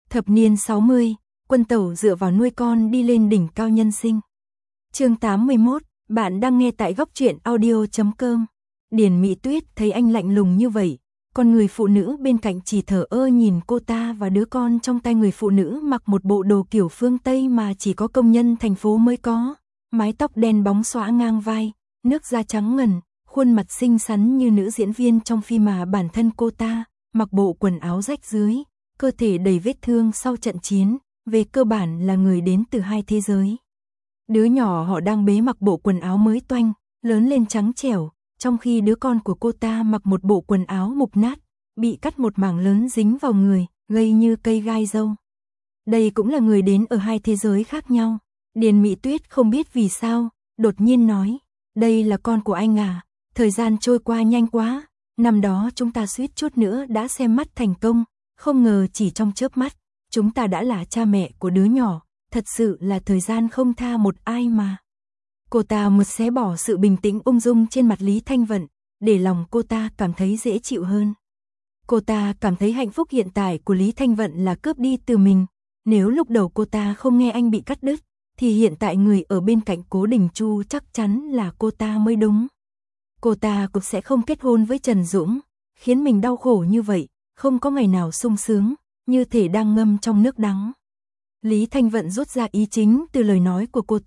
Thập niên 60, Quân Tẩu dựa vào nuôi con đi lên đỉnh cao nhân sinh. Chương 81, bạn đang nghe tại góc truyện audio.com. Điền Mỹ Tuyết thấy anh lạnh lùng như vậy, còn người phụ nữ bên cạnh chỉ thờ ơ nhìn cô ta và đứa con trong tay. Người phụ nữ mặc một bộ đồ kiểu phương Tây mà chỉ có công nhân thành phố mới có, mái tóc đen bóng xõa ngang vai, nước da trắng ngần, khuôn mặt xinh xắn như nữ diễn viên trong phim mà bản thân cô ta mặc bộ quần áo rách rưới, cơ thể đầy vết thương sau trận chiến, về cơ bản là người đến từ hai thế giới. Đứa nhỏ họ đang bế mặc bộ quần áo mới toanh, lớn lên trắng trẻo, trong khi đứa con của cô ta mặc một bộ quần áo mục nát, bị cắt một mảng lớn dính vào người, gây như cây gai râu. Đây cũng là người đến ở hai thế giới khác nhau. Điền Mỹ Tuyết không biết vì sao, đột nhiên nói, đây là con của anh à, thời gian trôi qua nhanh quá, năm đó chúng ta suýt chút nữa đã xem mắt thành công, không ngờ chỉ trong chớp mắt, chúng ta đã là cha mẹ của đứa nhỏ, thật sự là thời gian không tha một ai mà. Cô ta một xé bỏ sự bình tĩnh ung dung trên mặt Lý Thanh Vận, để lòng cô ta cảm thấy dễ chịu hơn. Cô ta cảm thấy hạnh phúc hiện tại của Lý Thanh Vận là cướp đi từ mình, nếu lúc đầu cô ta không nghe anh bị cắt đứt, thì hiện tại người ở bên cạnh Cố Đình Chu chắc chắn là cô ta mới đúng. Cô ta cũng sẽ không kết hôn với Trần Dũng, khiến mình đau khổ như vậy, không có ngày nào sung sướng, như thể đang ngâm trong nước đắng. Lý Thanh Vận rút ra ý chính từ lời nói của cô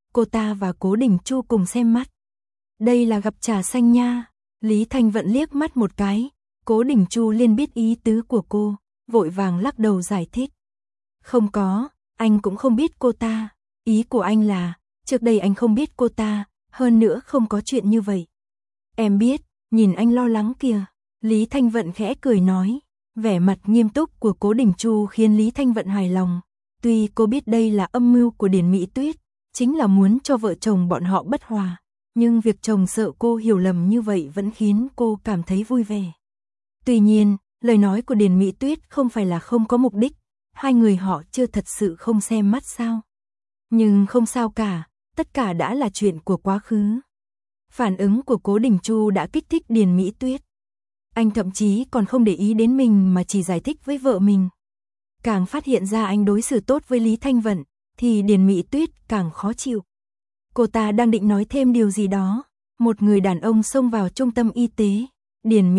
ta và Cố Đình Chu cùng xem mắt. Đây là gặp trà xanh nha. Lý Thanh Vận liếc mắt một cái, Cố Đình Chu liền biết ý tứ của cô, vội vàng lắc đầu giải thích. Không có, anh cũng không biết cô ta, ý của anh là, trước đây anh không biết cô ta, hơn nữa không có chuyện như vậy. Em biết, nhìn anh lo lắng kìa. Lý Thanh Vận khẽ cười nói, vẻ mặt nghiêm túc của Cố Đình Chu khiến Lý Thanh Vận hài lòng. Tuy cô biết đây là âm mưu của Điền Mỹ Tuyết, chính là muốn cho vợ chồng bọn họ bất hòa, nhưng việc chồng sợ cô hiểu lầm như vậy vẫn khiến cô cảm thấy vui vẻ. Tuy nhiên, lời nói của Điền Mỹ Tuyết không phải là không có mục đích, hai người họ chưa thật sự không xem mắt sao. Nhưng không sao cả, tất cả đã là chuyện của quá khứ. Phản ứng của Cố Đình Chu đã kích thích Điền Mỹ Tuyết. Anh thậm chí còn không để ý đến mình mà chỉ giải thích với vợ mình. Càng phát hiện ra anh đối xử tốt với Lý Thanh Vận, thì Điền Mỹ Tuyết càng khó chịu. Cô ta đang định nói thêm điều gì đó, một người đàn ông xông vào trung tâm y tế. Điền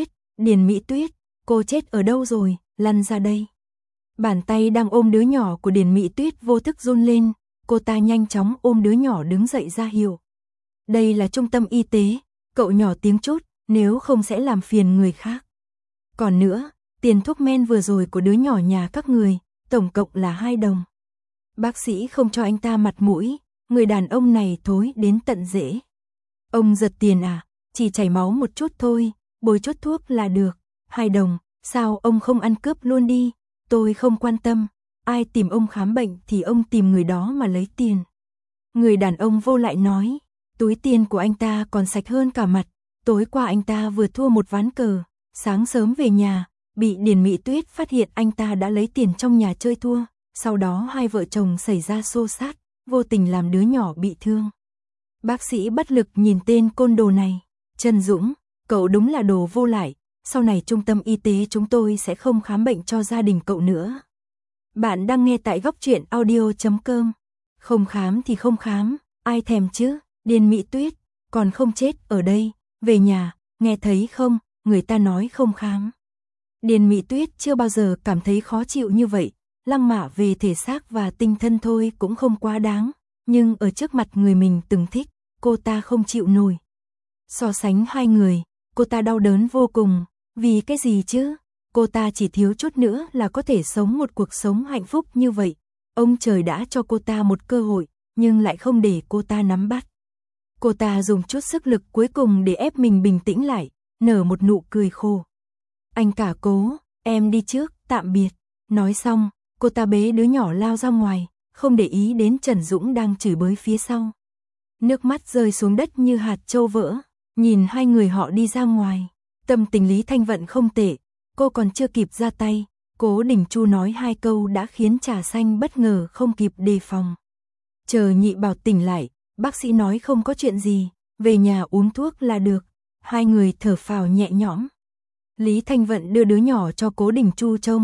Mỹ Tuyết, cô chết ở đâu rồi, lăn ra đây. Bàn tay đang ôm đứa nhỏ của Điền Mỹ Tuyết vô thức run lên, cô ta nhanh chóng ôm đứa nhỏ đứng dậy ra hiệu. Đây là trung tâm y tế, cậu nhỏ tiếng chút, nếu không sẽ làm phiền người khác. Còn nữa, tiền thuốc men vừa rồi của đứa nhỏ nhà các người, tổng cộng là 2 đồng. Bác sĩ không cho anh ta mặt mũi, người đàn ông này thối đến tận rễ. Ông giật tiền à, chỉ chảy máu một chút thôi, bôi chút thuốc là được. 2 đồng, sao ông không ăn cướp luôn đi, tôi không quan tâm, ai tìm ông khám bệnh thì ông tìm người đó mà lấy tiền. Người đàn ông vô lại nói, túi tiền của anh ta còn sạch hơn cả mặt, tối qua anh ta vừa thua một ván cờ, sáng sớm về nhà, bị Điền Mỹ Tuyết phát hiện anh ta đã lấy tiền trong nhà chơi thua, sau đó hai vợ chồng xảy ra xô xát, vô tình làm đứa nhỏ bị thương. Bác sĩ bất lực nhìn tên côn đồ này, Trần Dũng, cậu đúng là đồ vô lại, sau này trung tâm y tế chúng tôi sẽ không khám bệnh cho gia đình cậu nữa. Bạn đang nghe tại góc truyện audio.com. Không khám thì không khám, ai thèm chứ, Điền Mỹ Tuyết, còn không chết ở đây, về nhà, nghe thấy không, người ta nói không khám. Điền Mỹ Tuyết chưa bao giờ cảm thấy khó chịu như vậy, lăng mạ về thể xác và tinh thần thôi cũng không quá đáng, nhưng ở trước mặt người mình từng thích, cô ta không chịu nổi. So sánh hai người, cô ta đau đớn vô cùng, vì cái gì chứ, cô ta chỉ thiếu chút nữa là có thể sống một cuộc sống hạnh phúc như vậy. Ông trời đã cho cô ta một cơ hội, nhưng lại không để cô ta nắm bắt. Cô ta dùng chút sức lực cuối cùng để ép mình bình tĩnh lại, nở một nụ cười khô. Anh cả Cố, em đi trước, tạm biệt. Nói xong, cô ta bế đứa nhỏ lao ra ngoài, không để ý đến Trần Dũng đang chửi bới phía sau. Nước mắt rơi xuống đất như hạt châu vỡ, nhìn hai người họ đi ra ngoài. Tâm tình Lý Thanh Vận không tệ, cô còn chưa kịp ra tay, Cố Đình Chu nói 2 câu đã khiến trà xanh bất ngờ không kịp đề phòng. Chờ Nhị Bảo tỉnh lại, bác sĩ nói không có chuyện gì, về nhà uống thuốc là được. Hai người thở phào nhẹ nhõm. Lý Thanh Vận đưa đứa nhỏ cho Cố Đình Chu trông,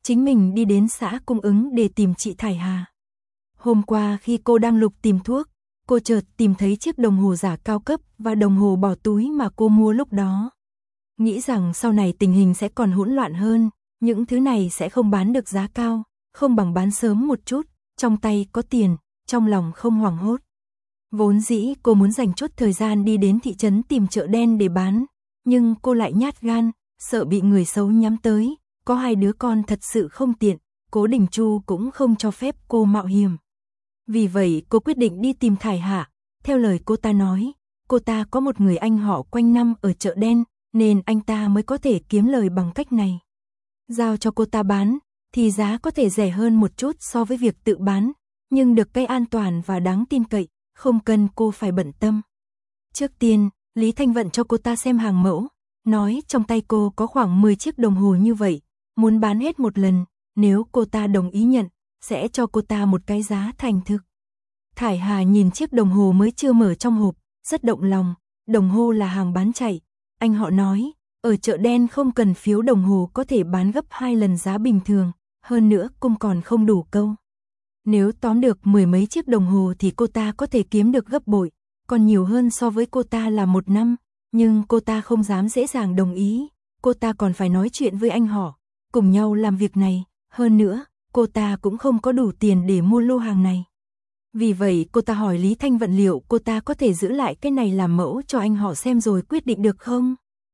chính mình đi đến xã Cung Ứng để tìm chị Thải Hà. Hôm qua khi cô đang lục tìm thuốc, cô chợt tìm thấy chiếc đồng hồ giả cao cấp và đồng hồ bỏ túi mà cô mua lúc đó. Nghĩ rằng sau này tình hình sẽ còn hỗn loạn hơn, những thứ này sẽ không bán được giá cao, không bằng bán sớm một chút, trong tay có tiền, trong lòng không hoảng hốt. Vốn dĩ cô muốn dành chút thời gian đi đến thị trấn tìm chợ đen để bán, nhưng cô lại nhát gan, sợ bị người xấu nhắm tới, có 2 đứa con thật sự không tiện, Cố Đình Chu cũng không cho phép cô mạo hiểm. Vì vậy cô quyết định đi tìm Thải Hà. Theo lời cô ta nói, cô ta có một người anh họ quanh năm ở chợ đen, nên anh ta mới có thể kiếm lời bằng cách này. Giao cho cô ta bán, thì giá có thể rẻ hơn một chút so với việc tự bán, nhưng được cái an toàn và đáng tin cậy, không cần cô phải bận tâm. Trước tiên, Lý Thanh Vận cho cô ta xem hàng mẫu, nói trong tay cô có khoảng 10 chiếc đồng hồ như vậy, muốn bán hết một lần, nếu cô ta đồng ý nhận, sẽ cho cô ta một cái giá thành thực. Thải Hà nhìn chiếc đồng hồ mới chưa mở trong hộp, rất động lòng, đồng hồ là hàng bán chạy. Anh họ nói, ở chợ đen không cần phiếu đồng hồ có thể bán gấp 2 lần giá bình thường, hơn nữa cung còn không đủ câu. Nếu tóm được 10 mấy chiếc đồng hồ thì cô ta có thể kiếm được gấp bội, còn nhiều hơn so với cô ta là 1 năm, nhưng cô ta không dám dễ dàng đồng ý, cô ta còn phải nói chuyện với anh họ, cùng nhau làm việc này, hơn nữa, cô ta cũng không có đủ tiền để mua lô hàng này. Vì vậy cô ta hỏi Lý Thanh Vận liệu cô ta có thể giữ lại cái này làm mẫu cho anh họ xem rồi quyết định được không?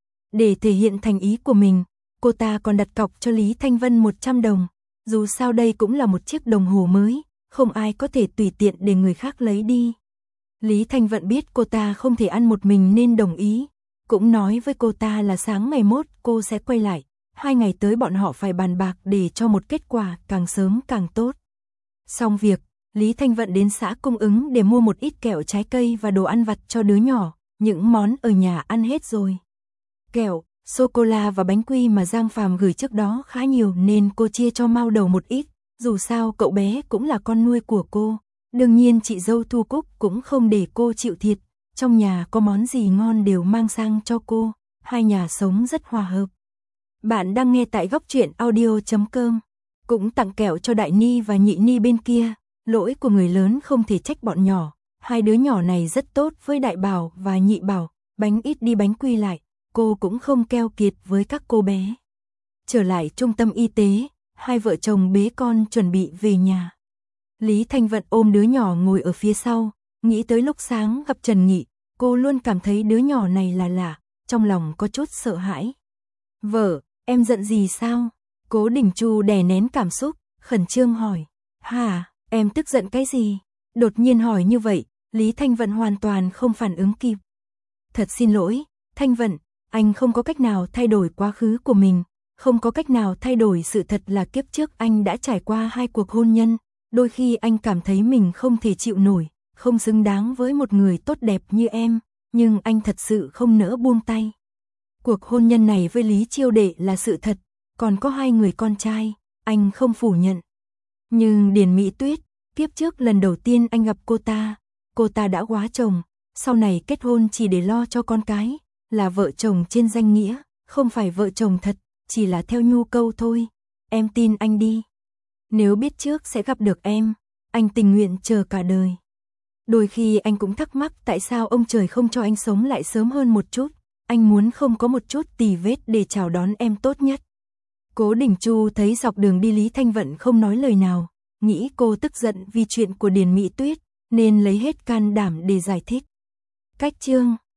Để thể hiện thành ý của mình, cô ta còn đặt cọc cho Lý Thanh Vân 100 đồng, dù sao đây cũng là một chiếc đồng hồ mới, không ai có thể tùy tiện để người khác lấy đi. Lý Thanh Vận biết cô ta không thể ăn một mình nên đồng ý, cũng nói với cô ta là sáng ngày mốt cô sẽ quay lại, 2 ngày tới bọn họ phải bàn bạc để cho một kết quả càng sớm càng tốt. Xong việc, Lý Thanh Vận đến xã Cung Ứng để mua một ít kẹo trái cây và đồ ăn vặt cho đứa nhỏ, những món ở nhà ăn hết rồi. Kẹo, sô-cô-la và bánh quy mà Giang Phàm gửi trước đó khá nhiều nên cô chia cho Mao Đầu một ít, dù sao cậu bé cũng là con nuôi của cô. Đương nhiên chị dâu Thu Cúc cũng không để cô chịu thiệt, trong nhà có món gì ngon đều mang sang cho cô, hai nhà sống rất hòa hợp. Bạn đang nghe tại góc truyện audio.com, cũng tặng kẹo cho Đại Ni và Nhị Ni bên kia, lỗi của người lớn không thể trách bọn nhỏ, 2 đứa nhỏ này rất tốt với Đại Bảo và Nhị Bảo, bánh ít đi bánh quy lại, cô cũng không keo kiệt với các cô bé. Trở lại trung tâm y tế, 2 vợ chồng bế con chuẩn bị về nhà. Lý Thanh Vận ôm đứa nhỏ ngồi ở phía sau, nghĩ tới lúc sáng gặp Trần Nghị, cô luôn cảm thấy đứa nhỏ này là lạ, trong lòng có chút sợ hãi. Vợ, em giận gì sao? Cố Đình Chu đè nén cảm xúc, khẩn trương hỏi. Hả, em tức giận cái gì? Đột nhiên hỏi như vậy, Lý Thanh Vận hoàn toàn không phản ứng kịp. Thật xin lỗi, Thanh Vận, anh không có cách nào thay đổi quá khứ của mình, không có cách nào thay đổi sự thật là kiếp trước anh đã trải qua 2 cuộc hôn nhân. Đôi khi anh cảm thấy mình không thể chịu nổi, không xứng đáng với một người tốt đẹp như em, nhưng anh thật sự không nỡ buông tay. Cuộc hôn nhân này với Lý Chiêu Đệ là sự thật, còn có 2 người con trai, anh không phủ nhận. Nhưng Điền Mỹ Tuyết, kiếp trước lần đầu tiên anh gặp cô ta đã quá chồng, sau này kết hôn chỉ để lo cho con cái, là vợ chồng trên danh nghĩa, không phải vợ chồng thật, chỉ là theo nhu cầu thôi, em tin anh đi. Nếu biết trước sẽ gặp được em, anh tình nguyện chờ cả đời. Đôi khi anh cũng thắc mắc tại sao ông trời không cho anh sống lại sớm hơn một chút, anh muốn không có một chút tì vết để chào đón em tốt nhất. Cố Đình Chu thấy dọc đường đi Lý Thanh Vận không nói lời nào, nghĩ cô tức giận vì chuyện của Điền Mỹ Tuyết, nên lấy hết can đảm để giải thích. Cách chương